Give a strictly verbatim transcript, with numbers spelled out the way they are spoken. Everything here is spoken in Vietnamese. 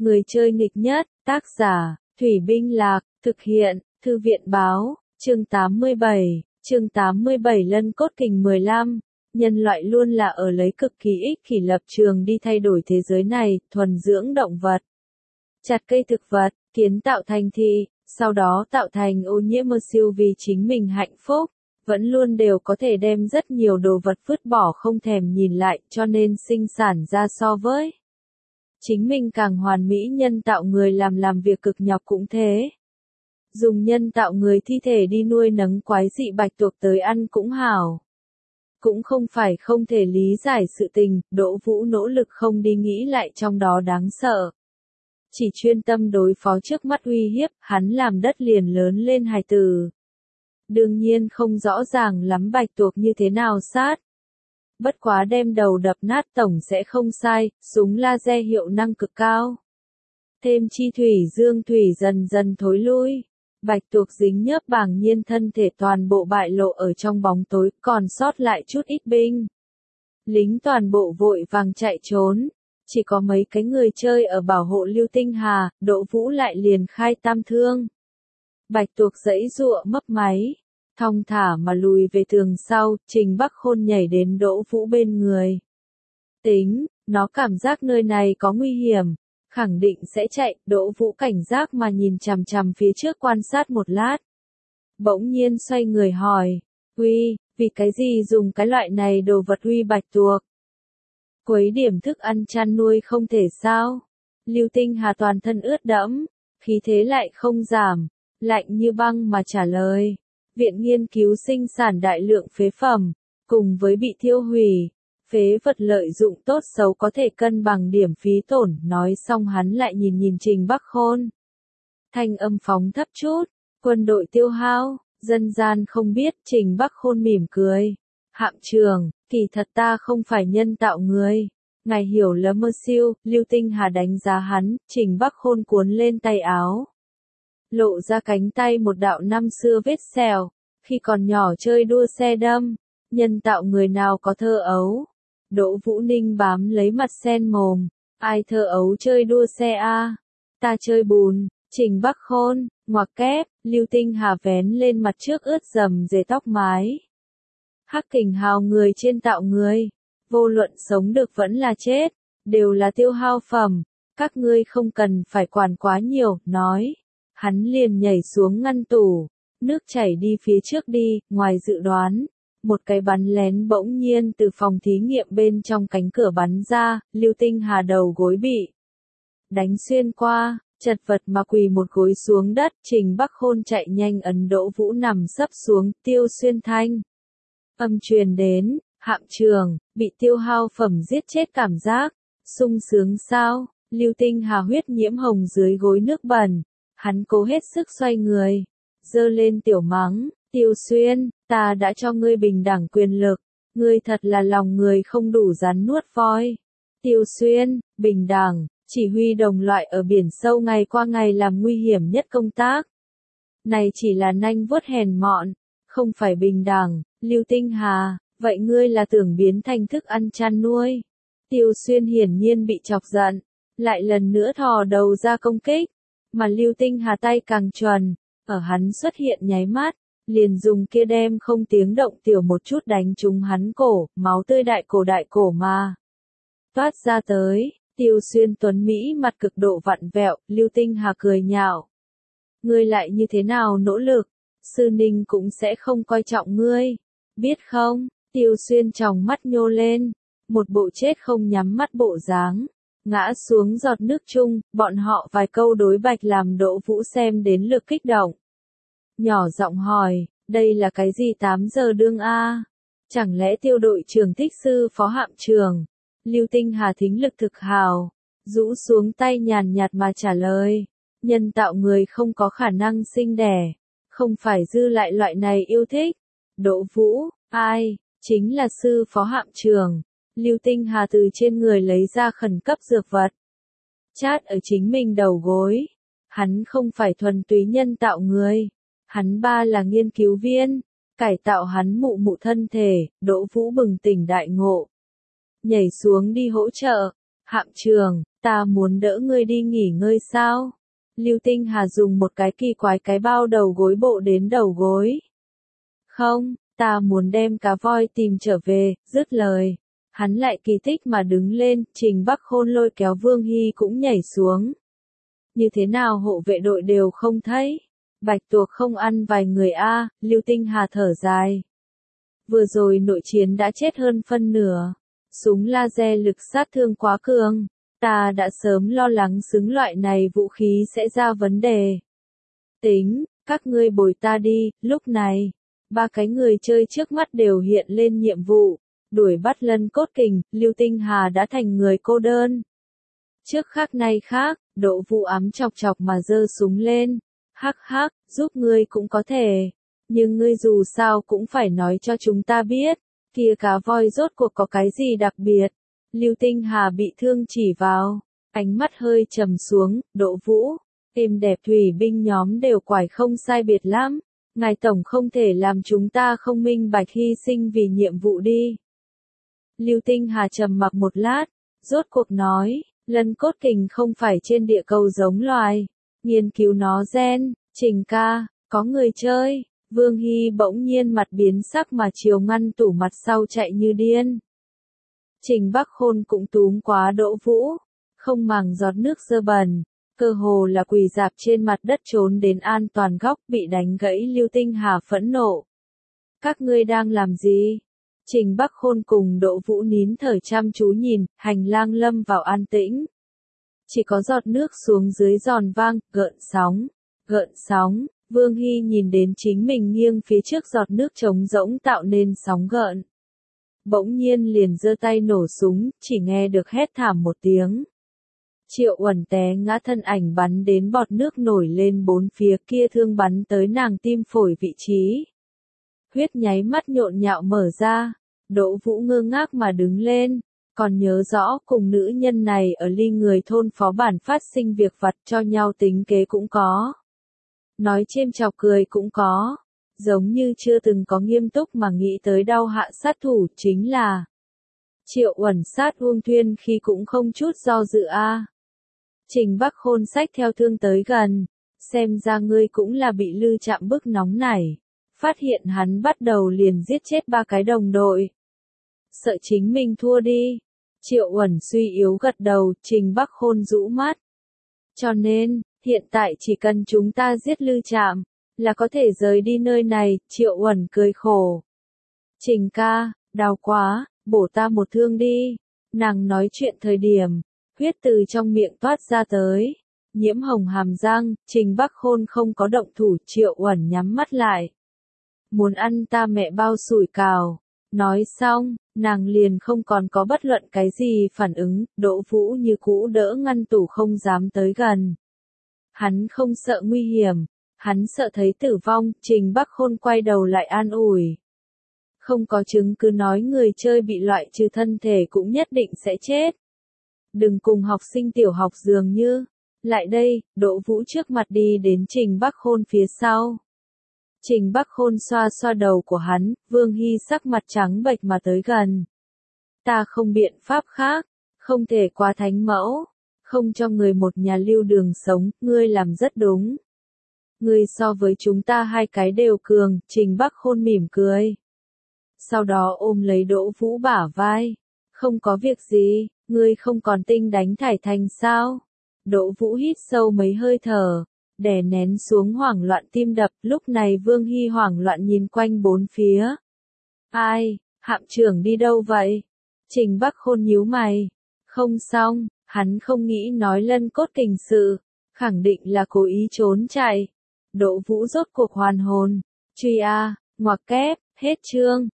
Người chơi nghịch nhất, tác giả, Thủy Binh Lạc, thực hiện, Thư viện Báo, chương tám mươi bảy, chương tám mươi bảy Lân Cốt Kình mười lăm. Nhân loại luôn là ở lấy cực kỳ ích kỷ lập trường đi thay đổi thế giới này, thuần dưỡng động vật, chặt cây thực vật, kiến tạo thành thị, sau đó tạo thành ô nhiễm mơ siêu vì chính mình hạnh phúc, vẫn luôn đều có thể đem rất nhiều đồ vật vứt bỏ không thèm nhìn lại, cho nên sinh sản ra so với chính mình càng hoàn mỹ nhân tạo người làm làm việc cực nhọc cũng thế. Dùng nhân tạo người thi thể đi nuôi nấng quái dị bạch tuộc tới ăn cũng hảo. Cũng không phải không thể lý giải sự tình, Đỗ Vũ nỗ lực không đi nghĩ lại trong đó đáng sợ. Chỉ chuyên tâm đối phó trước mắt uy hiếp, hắn làm đất liền lớn lên hài tử. Đương nhiên không rõ ràng lắm bạch tuộc như thế nào sát. Bất quá đem đầu đập nát tổng sẽ không sai, súng laser hiệu năng cực cao. Thêm chi thủy dương thủy dần dần thối lui. Bạch tuộc dính nhớp bàng nhiên thân thể toàn bộ bại lộ ở trong bóng tối, còn sót lại chút ít binh. Lính toàn bộ vội vàng chạy trốn. Chỉ có mấy cái người chơi ở bảo hộ Lưu Tinh Hà, Đỗ Vũ lại liền khai tam thương. Bạch tuộc giãy giụa mấp máy. Thong thả mà lùi về tường sau, Trình Bắc Khôn nhảy đến Đỗ Vũ bên người. Tính, nó cảm giác nơi này có nguy hiểm, khẳng định sẽ chạy, Đỗ Vũ cảnh giác mà nhìn chằm chằm phía trước quan sát một lát. Bỗng nhiên xoay người hỏi, uy, vì cái gì dùng cái loại này đồ vật uy bạch tuộc? Quấy điểm thức ăn chăn nuôi không thể sao? Lưu Tinh Hà toàn thân ướt đẫm, khí thế lại không giảm, lạnh như băng mà trả lời. Viện nghiên cứu sinh sản đại lượng phế phẩm, cùng với bị thiêu hủy, phế vật lợi dụng tốt xấu có thể cân bằng điểm phí tổn, nói xong hắn lại nhìn nhìn Trình Bắc Khôn. Thanh âm phóng thấp chút, quân đội tiêu hao, dân gian không biết, Trình Bắc Khôn mỉm cười. Hạm trường, kỳ thật ta không phải nhân tạo người. Ngài hiểu lầm mơ siêu, Lưu Tinh Hà đánh giá hắn, Trình Bắc Khôn cuốn lên tay áo. Lộ ra cánh tay một đạo năm xưa vết sẹo, khi còn nhỏ chơi đua xe đâm, nhân tạo người nào có thơ ấu. Đỗ Vũ Ninh bám lấy mặt sen mồm, ai thơ ấu chơi đua xe a? Ta chơi bùn. Trình Bắc Khôn, ngoặc kép, Lưu Tinh Hà vén lên mặt trước ướt dầm dề tóc mái. Hắc Kình Hào người trên tạo người, vô luận sống được vẫn là chết, đều là tiêu hao phẩm, các ngươi không cần phải quản quá nhiều, nói. Hắn liền nhảy xuống ngăn tủ, nước chảy đi phía trước đi, ngoài dự đoán. Một cái bắn lén bỗng nhiên từ phòng thí nghiệm bên trong cánh cửa bắn ra, Lưu Tinh Hà đầu gối bị đánh xuyên qua, chật vật mà quỳ một gối xuống đất, Trình Bắc Khôn chạy nhanh ấn Đỗ Vũ nằm sấp xuống, tiêu xuyên thanh. Âm truyền đến, hạm trường, bị tiêu hao phẩm giết chết cảm giác, sung sướng sao, Lưu Tinh Hà huyết nhiễm hồng dưới gối nước bẩn. Hắn cố hết sức xoay người, giơ lên tiểu mắng, Tiêu Xuyên, ta đã cho ngươi bình đẳng quyền lực, ngươi thật là lòng người không đủ rắn nuốt voi. Tiêu Xuyên, bình đẳng, chỉ huy đồng loại ở biển sâu ngày qua ngày làm nguy hiểm nhất công tác. Này chỉ là nanh vuốt hèn mọn, không phải bình đẳng, Lưu Tinh Hà, vậy ngươi là tưởng biến thành thức ăn chăn nuôi. Tiêu Xuyên hiển nhiên bị chọc giận, lại lần nữa thò đầu ra công kích. Mà Lưu Tinh Hà tay càng chuẩn, ở hắn xuất hiện nháy mắt, liền dùng kia đem không tiếng động tiểu một chút đánh trúng hắn cổ, máu tươi đại cổ đại cổ mà toát ra tới. Tiêu Xuyên tuấn Mỹ mặt cực độ vặn vẹo, Lưu Tinh Hà cười nhạo. Ngươi lại như thế nào nỗ lực, sư ninh cũng sẽ không coi trọng ngươi, biết không? Tiêu Xuyên tròng mắt nhô lên, một bộ chết không nhắm mắt bộ dáng. Ngã xuống giọt nước chung, bọn họ vài câu đối bạch làm Đỗ Vũ xem đến lực kích động. Nhỏ giọng hỏi, đây là cái gì tám giờ đương a? Chẳng lẽ tiêu đội trưởng thích sư phó hạm trường? Lưu Tinh Hà thính lực thực hào, rũ xuống tay nhàn nhạt mà trả lời. Nhân tạo người không có khả năng sinh đẻ, không phải dư lại loại này yêu thích. Đỗ Vũ, ai, chính là sư phó hạm trường. Lưu Tinh Hà từ trên người lấy ra khẩn cấp dược vật. Chát ở chính mình đầu gối. Hắn không phải thuần túy nhân tạo người. Hắn ba là nghiên cứu viên. Cải tạo hắn mụ mụ thân thể, Đỗ Vũ bừng tỉnh đại ngộ. Nhảy xuống đi hỗ trợ. Hạm trưởng, ta muốn đỡ ngươi đi nghỉ ngơi sao? Lưu Tinh Hà dùng một cái kỳ quái cái bao đầu gối bộ đến đầu gối. Không, ta muốn đem cá voi tìm trở về, dứt lời. Hắn lại kỳ tích mà đứng lên, Trình Bắc Khôn lôi kéo Vương Hy cũng nhảy xuống. Như thế nào hộ vệ đội đều không thấy? Bạch tuộc không ăn vài người a, Lưu Tinh Hà thở dài. Vừa rồi nội chiến đã chết hơn phân nửa. Súng laser lực sát thương quá cường. Ta đã sớm lo lắng xứng loại này vũ khí sẽ ra vấn đề. Tính, các ngươi bồi ta đi, lúc này. Ba cái người chơi trước mắt đều hiện lên nhiệm vụ. Đuổi bắt Lân Cốt Kình, Lưu Tinh Hà đã thành người cô đơn. Trước khác nay khác, Đỗ Vũ ám chọc chọc mà giơ súng lên. Hắc hắc, giúp ngươi cũng có thể. Nhưng ngươi dù sao cũng phải nói cho chúng ta biết. Kia cá voi rốt cuộc có cái gì đặc biệt. Lưu Tinh Hà bị thương chỉ vào. Ánh mắt hơi trầm xuống, Đỗ Vũ. Êm đẹp thủy binh nhóm đều quải không sai biệt lắm. Ngài Tổng không thể làm chúng ta không minh bạch hy sinh vì nhiệm vụ đi. Lưu Tinh Hà trầm mặc một lát, rốt cuộc nói, Lân Cốt Kình không phải trên địa cầu giống loài, nghiên cứu nó gen, Trình ca, có người chơi, Vương Hy bỗng nhiên mặt biến sắc mà chiều ngăn tủ mặt sau chạy như điên. Trình Bắc Khôn cũng túm quá Đỗ Vũ, không màng giọt nước dơ bẩn, cơ hồ là quỳ dạp trên mặt đất trốn đến an toàn góc bị đánh gãy. Lưu Tinh Hà phẫn nộ. Các ngươi đang làm gì? Trình Bắc Khôn cùng Đỗ Vũ nín thở chăm chú nhìn, hành lang lâm vào an tĩnh. Chỉ có giọt nước xuống dưới giòn vang, gợn sóng, gợn sóng, Vương Hy nhìn đến chính mình nghiêng phía trước giọt nước trống rỗng tạo nên sóng gợn. Bỗng nhiên liền giơ tay nổ súng, chỉ nghe được hét thảm một tiếng. Triệu Uẩn té ngã, thân ảnh bắn đến bọt nước nổi lên bốn phía, kia thương bắn tới nàng tim phổi vị trí. Huyết nháy mắt nhộn nhạo mở ra, Đỗ Vũ ngơ ngác mà đứng lên, còn nhớ rõ cùng nữ nhân này ở ly người thôn phó bản phát sinh việc vặt cho nhau tính kế cũng có. Nói chêm chọc cười cũng có, giống như chưa từng có nghiêm túc mà nghĩ tới đau hạ sát thủ chính là Triệu Uẩn sát Uông Thuyên khi cũng không chút do dự a. Trình Bắc Khôn xách theo thương tới gần, xem ra ngươi cũng là bị Lư Trạm bức nóng nảy, phát hiện hắn bắt đầu liền giết chết ba cái đồng đội. Sợ chính mình thua đi. Triệu Uẩn suy yếu gật đầu, Trình Bắc Khôn rũ mắt. Cho nên, hiện tại chỉ cần chúng ta giết Lư Trạm, là có thể rời đi nơi này, Triệu Uẩn cười khổ. Trình ca, đau quá, bổ ta một thương đi. Nàng nói chuyện thời điểm, huyết từ trong miệng toát ra tới. Nhiễm hồng hàm răng, Trình Bắc Khôn không có động thủ, Triệu Uẩn nhắm mắt lại. Muốn ăn ta mẹ bao sủi cào. Nói xong, nàng liền không còn có bất luận cái gì phản ứng, Đỗ Vũ như cũ đỡ ngăn tủ không dám tới gần. Hắn không sợ nguy hiểm, hắn sợ thấy tử vong, Trình Bắc Khôn quay đầu lại an ủi. Không có chứng cứ nói người chơi bị loại trừ thân thể cũng nhất định sẽ chết. Đừng cùng học sinh tiểu học dường như. Lại đây, Đỗ Vũ trước mặt đi đến Trình Bắc Khôn phía sau. Trình Bắc Khôn xoa xoa đầu của hắn, Vương Hy sắc mặt trắng bệch mà tới gần. Ta không biện pháp khác, không thể qua thánh mẫu, không cho người một nhà lưu đường sống, ngươi làm rất đúng. Ngươi so với chúng ta hai cái đều cường, Trình Bắc Khôn mỉm cười. Sau đó ôm lấy Đỗ Vũ bả vai. Không có việc gì, ngươi không còn tinh đánh thải thành sao? Đỗ Vũ hít sâu mấy hơi thở, đè nén xuống hoảng loạn tim đập, lúc này Vương Hy hoảng loạn nhìn quanh bốn phía. Ai, hạm trưởng đi đâu vậy? Trình Bắc Khôn nhíu mày. Không xong, hắn không nghĩ nói Lân Cốt Kình sự, khẳng định là cố ý trốn chạy. Đỗ Vũ rốt cuộc hoàn hồn. Truy a, ngoặc kép, hết chương.